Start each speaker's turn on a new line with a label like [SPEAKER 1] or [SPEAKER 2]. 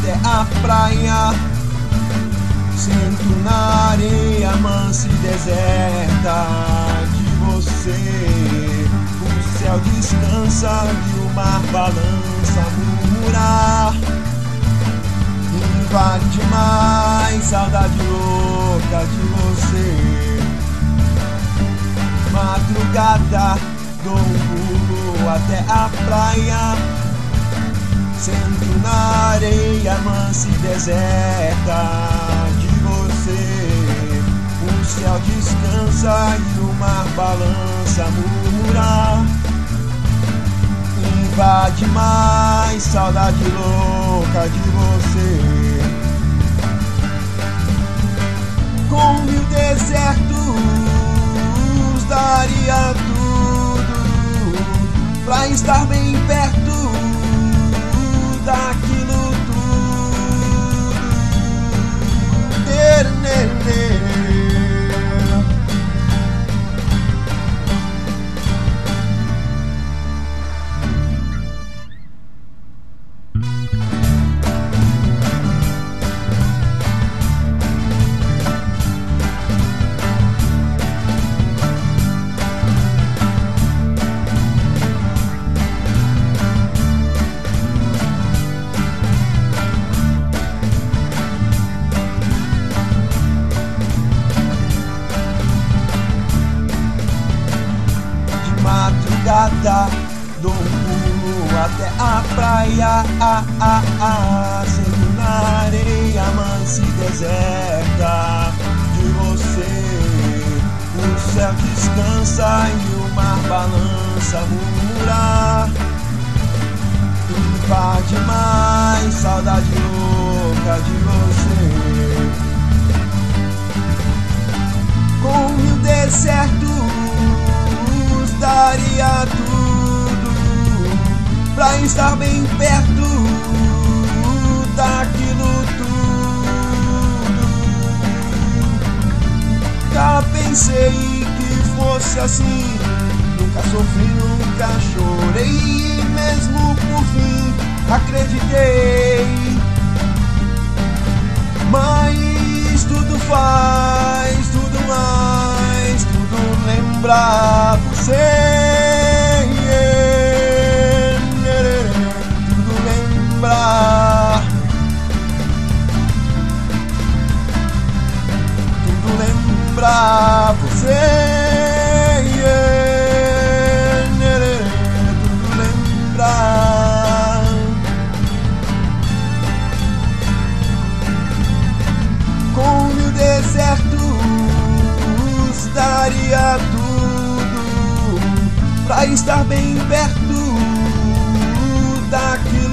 [SPEAKER 1] até a praia. Sento na areia mansa e deserta de você. O céu descansa e o mar balança a murmurar. Invade demais, saudade louca de você. Madrugada, dou um pulo até a praia. Sento na areia mansa e deserta de você. O céu descansa e o mar balança a murmurar. Invade mais, saudade louca de você. Com 1000 desertos daria tudo pra estar bem perto daquilo tudo. Madrugada, dou um pulo até a praia. Sento na areia mansa e deserta de você. O céu descansa e o mar balança a murmurar. Invade mais, saudade louca de você. Com 1000 desertos daria tudo pra estar bem perto daquilo tudo. Já pensei que fosse assim, nunca sofri, nunca chorei, e mesmo por fim acreditei. Mas tudo faz, tudo mais, tudo lembra você. Tudo lembra, tudo lembra você. Tudo lembra. Com 1000 desertos daria tudo pra estar bem perto daqui.